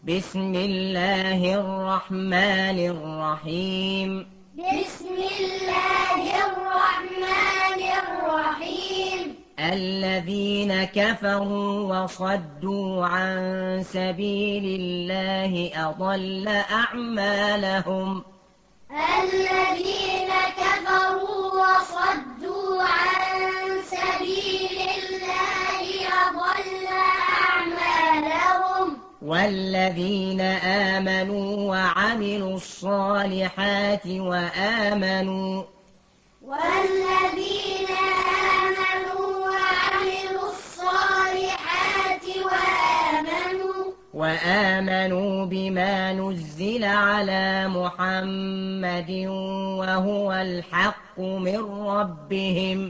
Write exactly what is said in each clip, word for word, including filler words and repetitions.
بسم الله الرحمن الرحيم بسم الله الرحمن الرحيم الذين كفروا وصدوا عن سبيل الله أضل أعمالهم الذين كفروا وصدوا عن سبيل الله أضل أعمالهم والذين آمنوا وعملوا الصالحات وآمنوا والذين آمنوا وعملوا الصالحات وآمنوا وآمنوا بما نزل على محمد وهو الحق من ربهم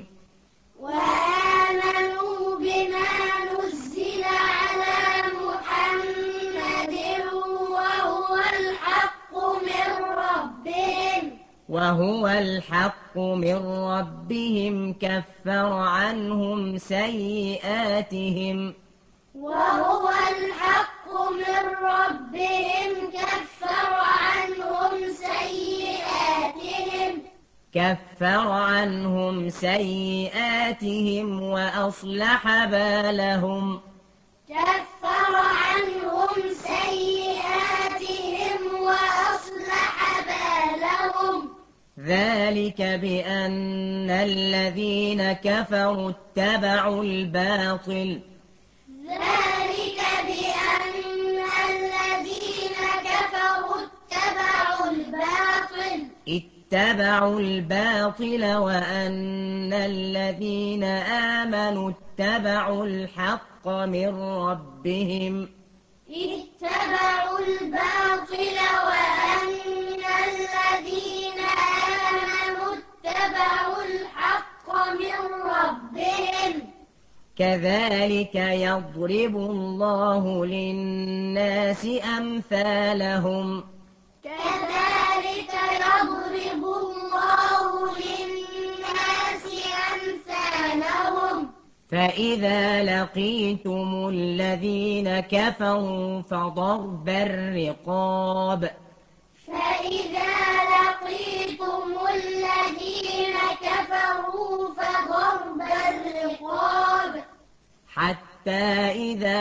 وآمنوا بما نزل على محمد وهو الحق من ربهم وهو الحق من ربهم كفر عنهم سيئاتهم وهو الحق من ربهم كفر عنهم سيئاتهم كفر عنهم سيئاتهم وأصلح بالهم كفر عنهم سيئاتهم وأصلح بالهم ذلك بأن الذين كفروا اتبعوا الباطل ذلك بأن الذين كفروا اتبعوا الباطل اتبعوا الباطل وأن الذين آمنوا اتبعوا الحق من ربهم اتبعوا الباطل وأن الذين آمنوا اتبعوا الحق من ربهم كذلك يضرب الله للناس أمثالهم كذلك يضرب الله للناس أمثالهم فإذا لقيتم الذين كفروا فضرب الرقاب فإذا لقيتم الذين كفروا فضرب الرقاب حتى إذا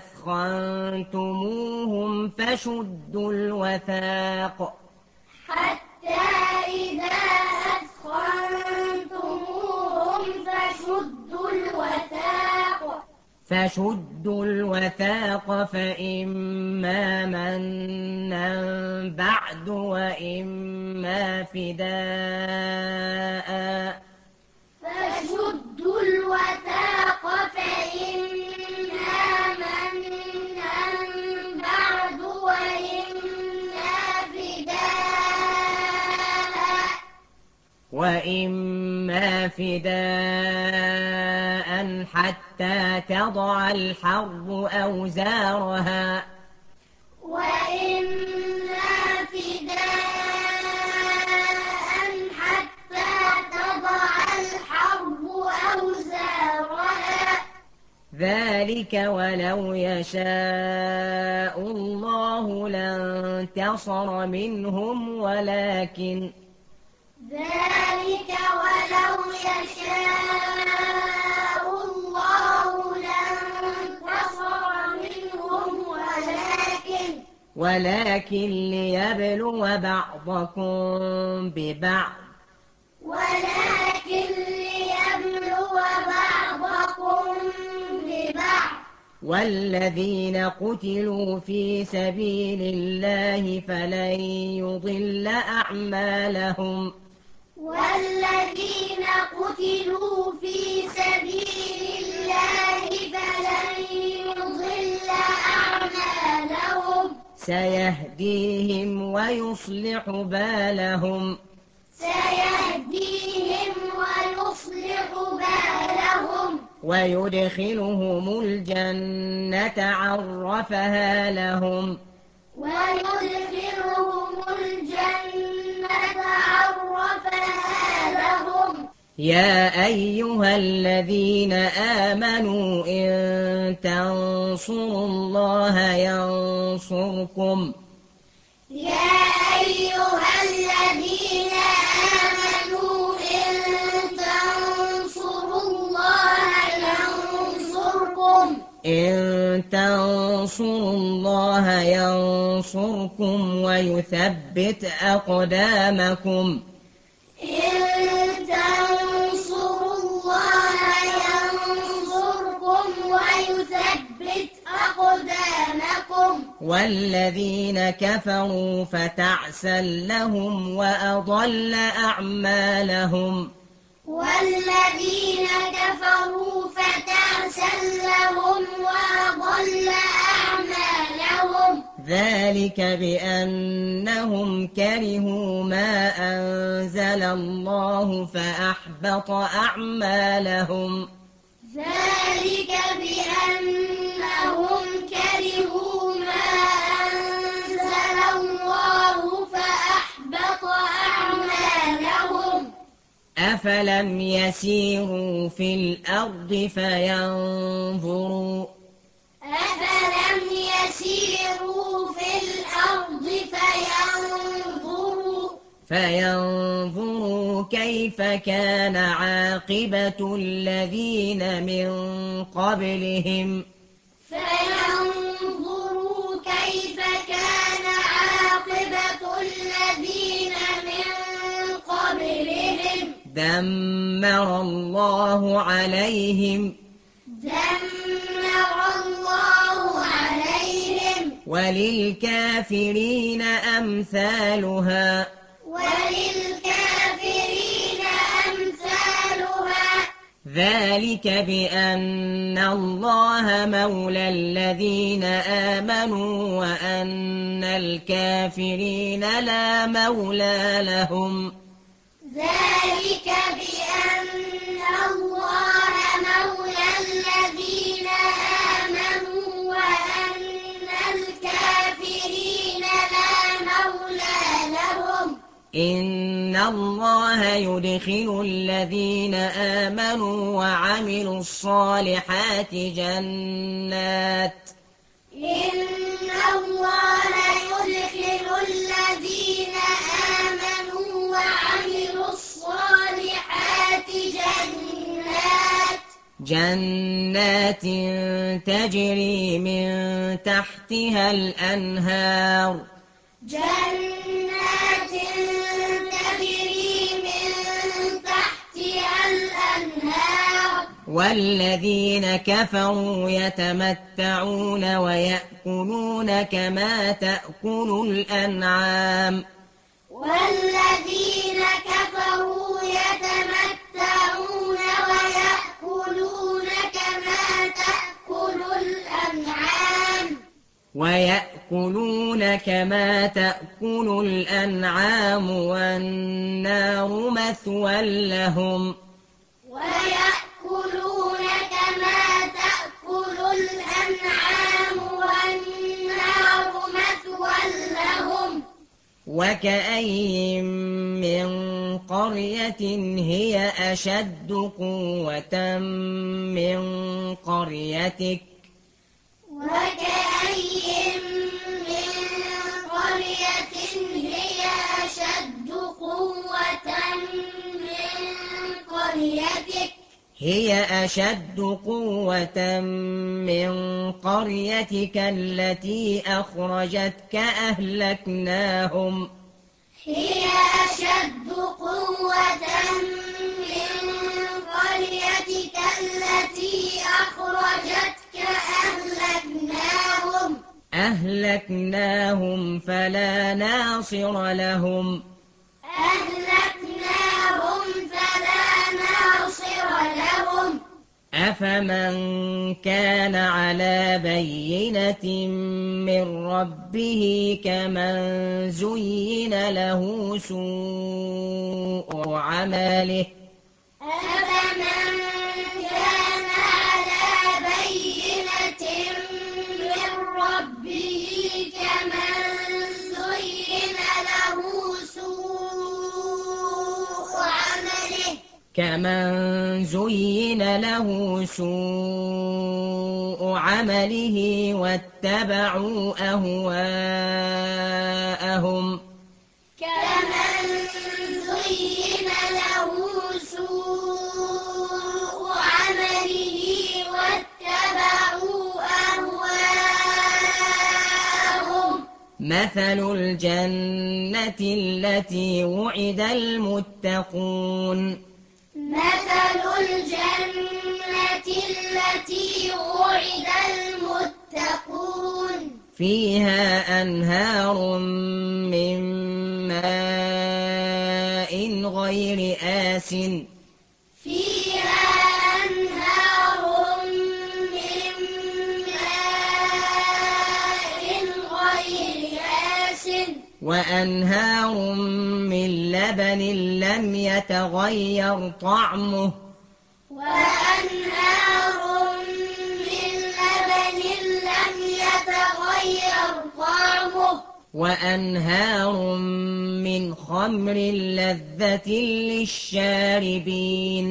أثخنتموهم فشدوا الوثاق حتى إذا أثخنتموهم فشدوا الوثاق فشدوا الوثاق فإما منا بعد وإما فداء فشدوا الوثاق فإما منا بعد وإما فداء وإما فداء حتى تضع الحرب أوزارها وإما فداء حتى تضع الحرب أوزارها ذلك ولو يشاء الله لانتصر منهم ولكن ذلك ولو يشاء الله لانتصر منهم ولكن ولكن ليبلو بعضكم ببعض ولكن ليبلو بعضكم ببعض والذين قتلوا في سبيل الله فلن يضل أعمالهم والذين قتلوا في سبيل الله فلن يضل أعمالهم سيهديهم ويصلح بالهم سيهديهم ويصلح بالهم ويدخلهم الجنة عرفها لهم ويدخلهم الجنة عرفها لهم يا أيها الذين آمنوا إن تنصروا الله ينصركم يا أيها الذين آمنوا إن تنصروا الله ينصركم إن تنصروا الله ينصركم ويثبت أقدامكم إن تنصروا الله ينصركم ويثبت أقدامكم والذين كفروا فتعسا لهم وأضل أعمالهم والذين كفروا فتعسا لهم وأضل أعمالهم ذلك بأنهم كرهوا ما أنزل الله فأحبط أعمالهم ذلك بأنهم كرهوا ما أنزل الله فأحبط أعمالهم أفلم يسيروا في الأرض فينظروا أفلم يسيروا في الأرض فينظروا فينظروا كيف كان عاقبة الذين من قبلهم فينظروا كيف كان عاقبة الذين من قبلهم دمر الله عليهم دمر الله عليهم وللكافرين أمثالها وللكافرين أمثالها ذلك بأن الله مولى الذين آمنوا وأن الكافرين لا مولى لهم ذلك بأن الله مولى الذين آمنوا وأن الكافرين لا مولى لهم إن الله يدخل الذين آمنوا وعملوا الصالحات جنات إن الله يدخل الذين آمنوا وعملوا الصالحات جنات جنات تجري من تحتها الأنهار جنات تجري من تحتها الأنهار والذين كفروا يتمتعون ويأكلون كما تأكل الأنعام والذين كفروا يتمتعون ويأكلون كما تأكل الأنعام ويأكلون كما تأكل الأنعام والنار مثوى لهم ويأكلون كما تأكل الأنعام والنار مثوى لهم وكأين من قرية هي أشد قوة من قريتك وكأين من قرية هي أشد قوة من قريتك هي أشد قوة من قريتك التي أخرجتك أهلكناهم هي أشد قوة من قريتك التي أخرجتك أهلكناهم أهلكناهم فلا ناصر لهم أهلكناهم فلا ناصر لهم أفمن كان على بينة من ربه كمن زين له سوء عمله أفمن كان على بينة من ربه كمن زين له سوء عمله كمن زين له سوء عمله واتبعوا أهواءهم كمن زين له سوء عمله واتبعوا أهواءهم مثل الجنة التي وعد المتقون مثل الجنة التي وعد المتقون فيها أنهار من ماء غير آسٍ فيها أنهار من ماء غير آسٍ وأنهار من لبن لم يتغير طعمه وأنهار من لبن لم يتغير طعمه وأنهار من خمر لذة للشاربين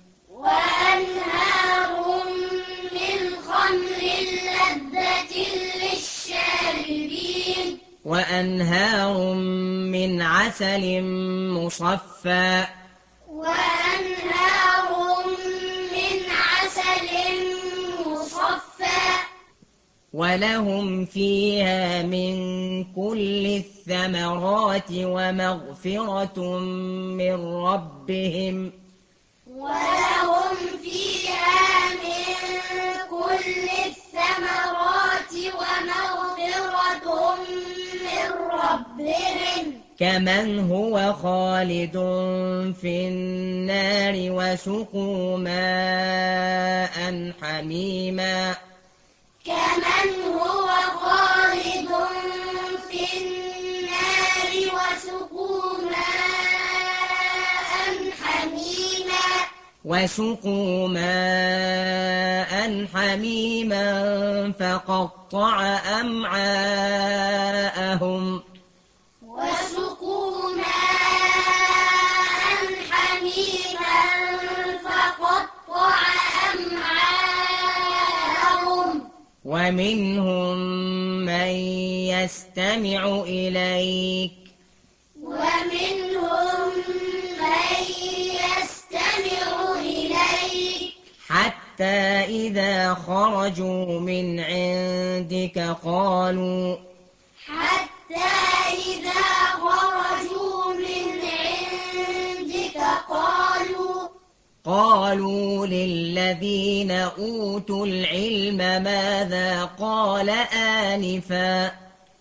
وأنهار من خمر لذة للشاربين وأنهار من عسل مصفى وأنهار من عسل مصفى ولهم فيها من كل الثمرات ومغفرة من ربهم ولهم فيها من كل الثمرات ومغفرة من ربهم كمن هو خالد في النار وسقوا ماء حميما كمن هو خالد في النار وسقوا ماء حميما وسقوا ماء حميما فقطع أمعاءهم وسقوا ماء حميما فقطع أمعاءهم ومنهم من يستمع إليك ومنهم من يستمع إليك حتى إذا خرجوا من عندك قالوا حتى إذا خرجوا من عندك قالوا قالوا للذين أوتوا العلم ماذا قال آنفا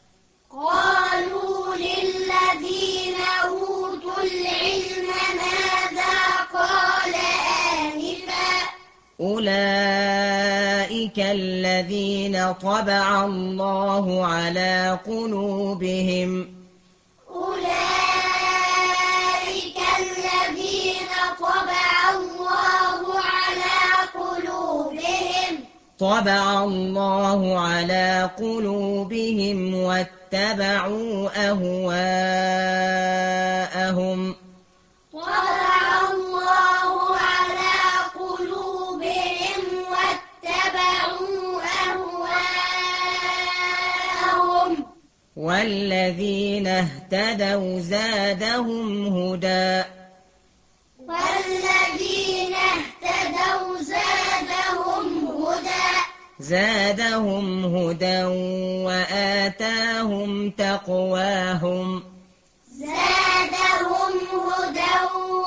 قالوا للذين أوتوا العلم ماذا قال آنفا أولئك الذين طبع الله على قلوبهم أولئك الذين طبع الله على قلوبهم طبع الله على قلوبهم واتبعوا أهواءهم طبع الله على قلوبهم واتبعوا أهواءهم والذين اهتدوا زادهم هدى والذين اهتدوا زادهم هدى زادهم هدى وآتاهم تقواهم زادهم هدى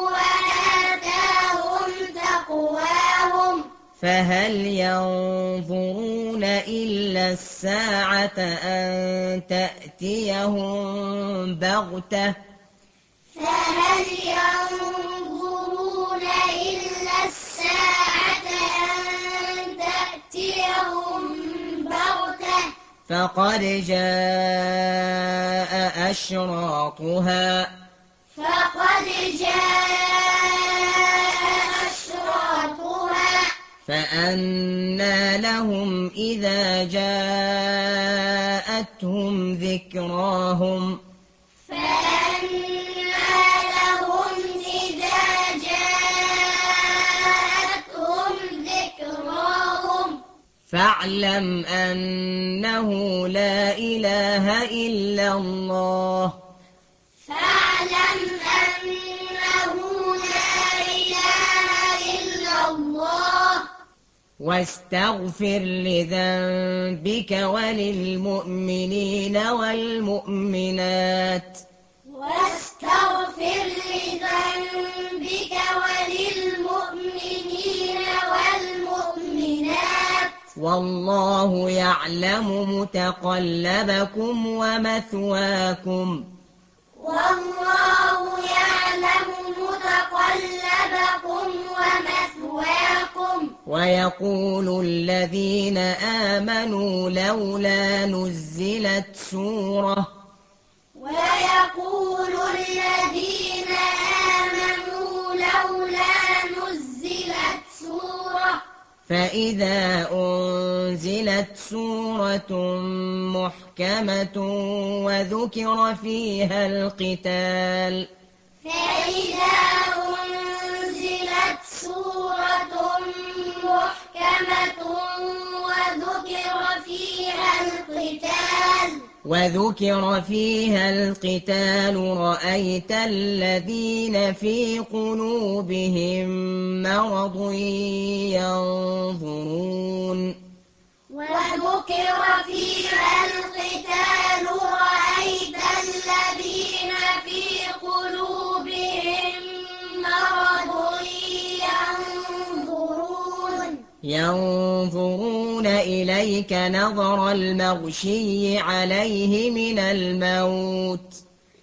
وآتاهم تقواهم فهل ينظرون إلا الساعة أن تأتيهم بغتة فهل ينظرون إلا الساعة أن تأتيهم بغتة فقد جاء أشراطها فقد جاء أشراطها فأنى لهم إذا جاءتهم ذكراهم فأنى لهم إذا جاءتهم فاعلم أنه لا إله إلا الله فاعلم أنه لا إله إلا الله واستغفر لذنبك وللمؤمنين والمؤمنات واستغفر لذنبك وللمؤمنين والمؤمنات والله يعلم متقلبكم ومثواكم والله يعلم متقلبكم ومثواكم ويقول الذين آمنوا لولا نزلت سورة ويقول الذين آمنوا لولا نزلت سورة فإذا أنزلت سورة محكمة وذكر فيها القتال فإذا أنزلت سورة محكمة وذكر فيها القتال وذكر فيها القتال رأيت الذين في قلوبهم مرض ينظرون وذكر فيها القتال رأيت الذين في قلوبهم مرض ينظرون ينظرون إليك نظر المغشي عليه من الموت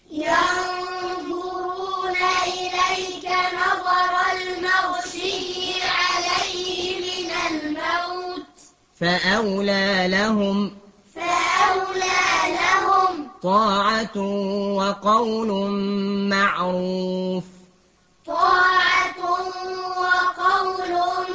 ينظرون إليك نظر المغشي عليه من الموت فأولى لهم فأولى لهم طاعة وقول معروف طاعة وقول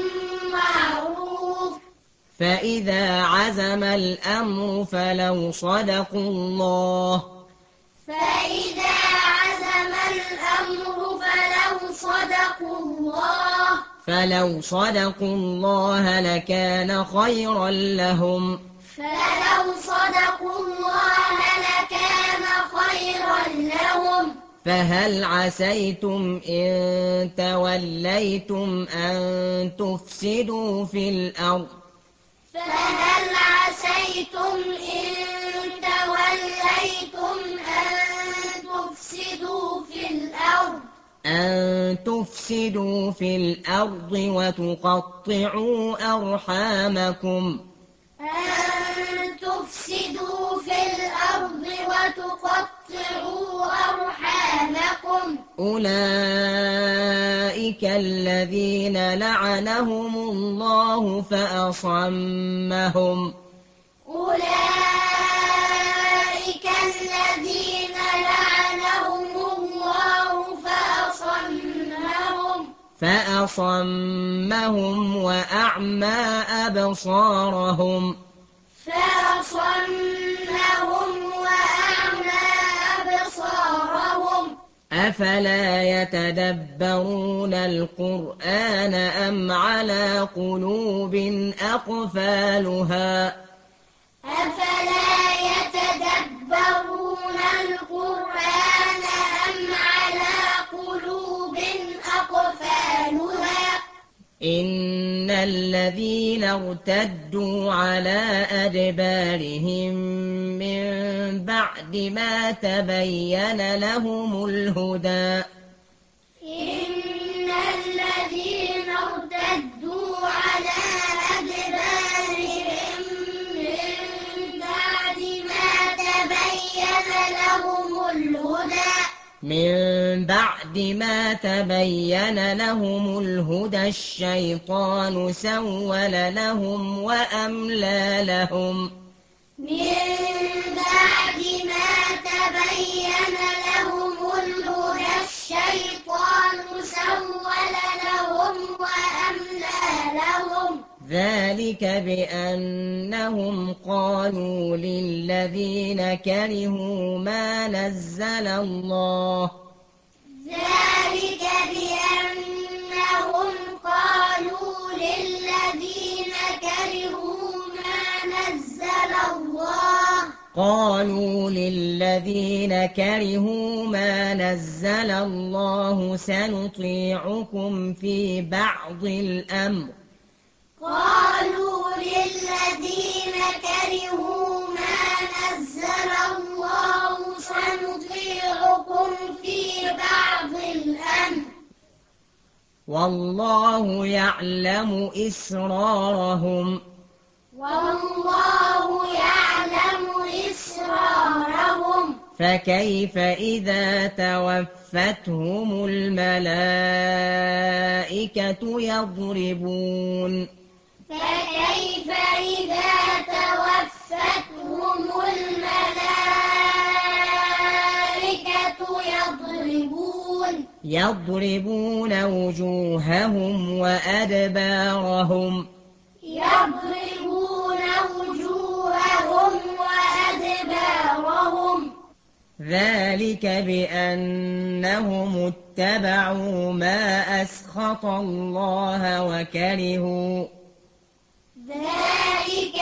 معروف فإذا عزم الأمر فلو صدقوا الله فإذا عزم الأمر فلو صدقوا الله فلو صدقوا الله لكان خيرا لهم فلو صدقوا الله لكان خيرا لهم فهل عسيتم إن توليتم أن تفسدوا في الأرض فهل عسيتم إن توليتم أن تفسدوا في الأرض أن تفسدوا في الأرض وتقطعوا أرحامكم أن تفسدوا في الأرض وتقطعوا أرحامكم أولئك الذين لعنهم الله فأصمهم أولئك الذين لعنهم الله فأصمهم فأصمهم وأعمى أبصارهم فأصمهم وأعمى أبصارهم أفلا يتدبرون القرآن أم على قلوب أقفالها أفلا يتدبرون القرآن أم على قلوب أقفالها إن الذين ارتدوا على أدبارهم من بعد ما تبين لهم الهدى إن الذين ارتدوا على أدبارهم من بعد ما تبين لهم الهدى من بعد ما تبين لهم الهدى الشيطان سول لهم وأملى لهم من بعد ما تبين لهم الهدى الشيطان سول لهم وأملى لهم ذلك بأنهم قالوا للذين كرهوا ما نزل الله ذلك بأنهم قالوا للذين كرهوا نزل الله قالوا للذين كرهوا ما نزل الله سنطيعكم في بعض الأمر قالوا للذين كرهوا ما نزل الله سنطيعكم في بعض الأمر والله يعلم إسرارهم والله يعلم إسرارهم فكيف إذا توفتهم الملائكة يضربون فكيف إذا توفتهم الملائكة يضربون يضربون وجوههم وأدبارهم يضربون وجوههم وأدبارهم ذلك بأنهم اتبعوا ما أسخط الله وكرهوا ذلك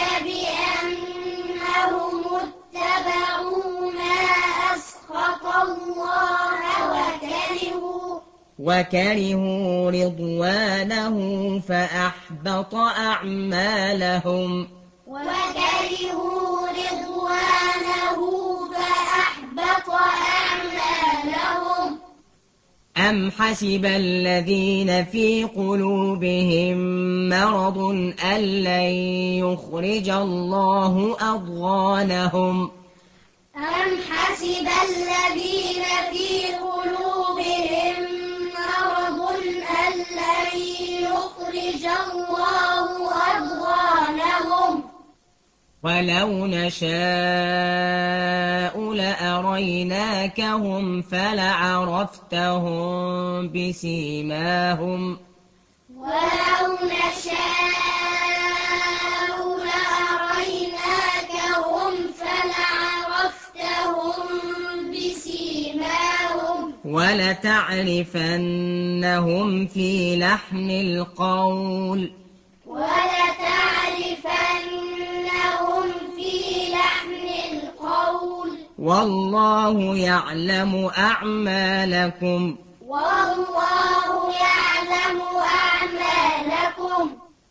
بأنهم اتبعوا ما أسخط الله وكرهوا وكرهوا رضوانه فأحبط أعمالهم وكرهوا رضوانه فأحبط أعمالهم أم حسب الذين في قلوبهم مرض أن لن يخرج الله أضغانهم أم حسب الذين في قلوبهم مرض أن لن يخرج الله أضغانهم ولو نشاء لأريناكهم فلعرفتهم بسيماهم ولو نشاء لأريناكهم فلعرفتهم بسيماهم ولتعرفنهم في لحن القول ولتعرفنهم في لحن القول والله يعلم أعمالكم والله يعلم أعمالكم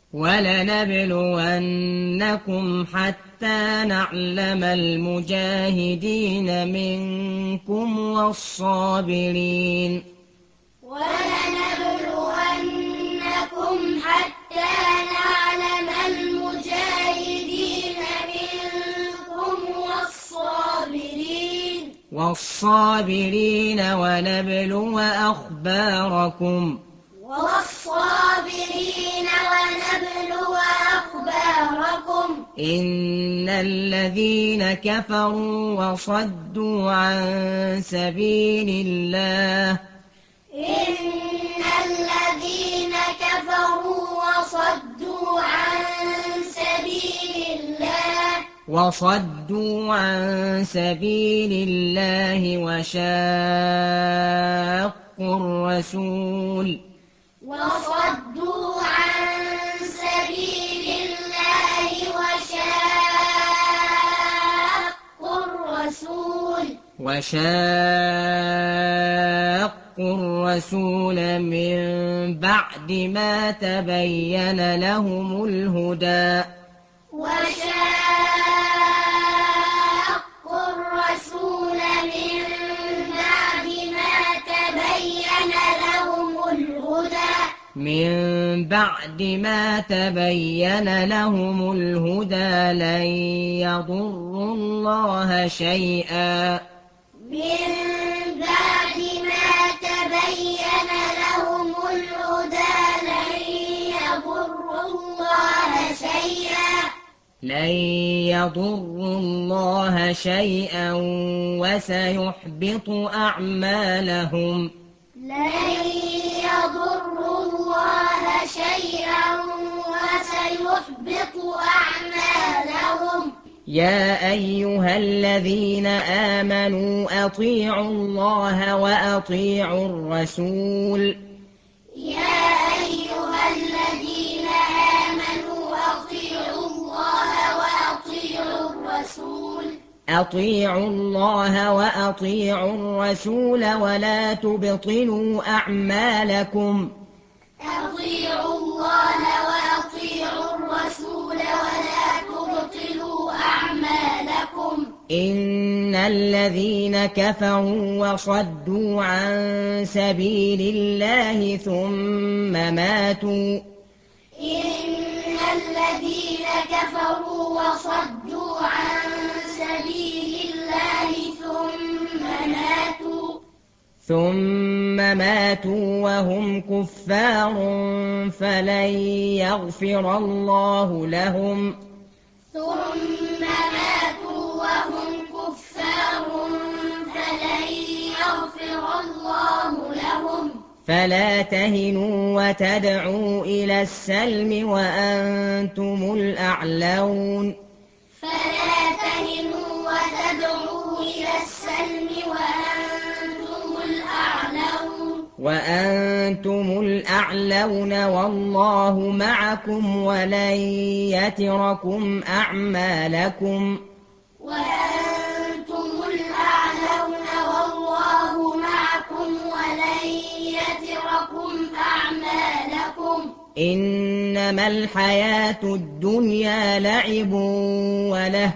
ولنبلونكم حتى نعلم المجاهدين منكم والصابرين ولنبلونكم حتى نعلم المجاهدين منكم والصابرين والصابرين ونبلو أخباركم والصابرين ونبلو أخباركم إن الذين كفروا وصدوا عن سبيل الله إن الذين كفروا وصدوا عن سبيل الله وصدوا عن سبيل الله وشاقوا الرسول وصدوا عن سبيل الله وشاقوا الرسول وشاقوا الرسول من بعد ما تبين لهم الهدى وشاقوا الرسول من بعد ما تبين لهم الهدى من بعد ما تبين لهم الهدى لن يضروا الله شيئا من بعد ما تبين لهم الهدى لن يضروا الله شيئا لن يضروا الله شيئا وسيحبط أعمالهم لن يضروا الله شيئا وسيحبط أعمالهم يا أيها الذين آمنوا أطيعوا الله وأطيعوا الرسول يا أيها الذين آمنوا أطيعوا الله وأطيعوا أطيعوا الله وأطيعوا الرسول ولا تبطلوا أعمالكم أطيعوا الله وأطيعوا الرسول ولا تبطلوا أعمالكم إن الذين كفروا وصدوا عن سبيل الله ثم ماتوا إن الذين كفروا وصدوا عن سبيل الله ثم ماتوا ثم ماتوا وهم كفار فلن يغفر الله لهم ثم ماتوا وهم كفار فلن يغفر الله لهم فلا تهنوا وتدعوا إلى السلم وأنتم الأعلون فلا تهنوا وتدعوا إلى السلم وأنتم الأعلون وأنتم الأعلون والله معكم ولن يتركم أعمالكم وأنتم الأعلون والله معكم ولن يتركم أعمالكم إنما الحياة الدنيا لعب وله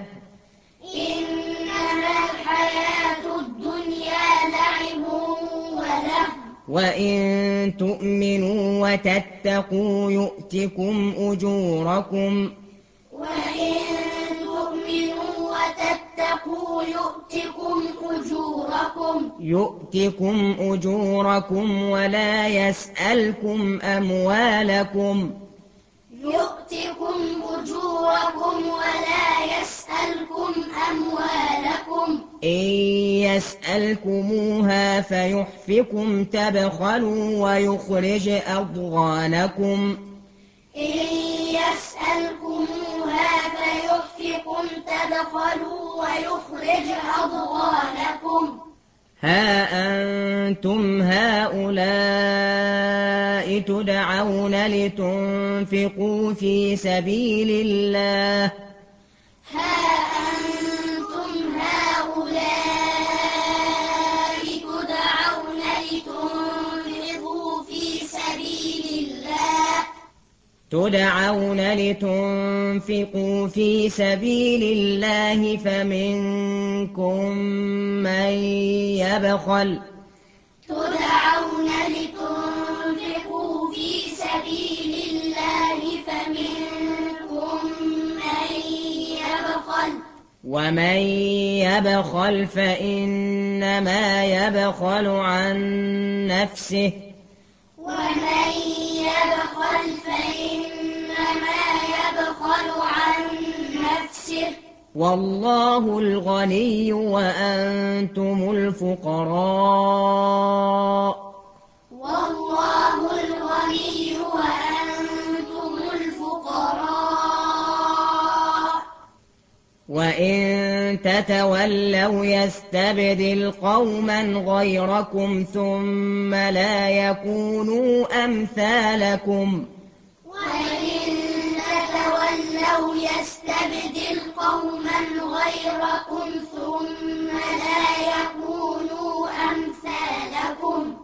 إنما الحياة الدنيا لعب وله وإن تؤمنوا وتتقوا يؤتكم أجوركم وإن تؤمنوا وتتقوا يؤتكم أجوركم يؤتكم أجوركم ولا يسألكم أموالكم يؤتكم أجوركم ولا يسألكم أموالكم إن يسألكموها فيحفكم تبخلوا ويخرج أضغانكم إن يسألكموها فيحفكم تبخلوا ويخرج أضغانكم ها أنتم هؤلاء تدعون لتنفقوا في سبيل الله ها أنتم هؤلاء تدعون لتنفقوا في سبيل الله تدعون لتنفقوا في سبيل الله فمنكم من يبخل تدعون لتنفقوا في سبيل الله فمنكم من يبخل ومن يبخل فإنما يبخل عن نفسه ومن يبخل فإنما يبخل عن نفسه والله الغني وأنتم الفقراء والله الغني وأنتم الفقراء وإن تتولوا يستبدل قوما غيركم ثم لا يكونوا أمثالكم وإن تتولوا يستبدل قوما غيركم ثم لا يكونوا أمثالكم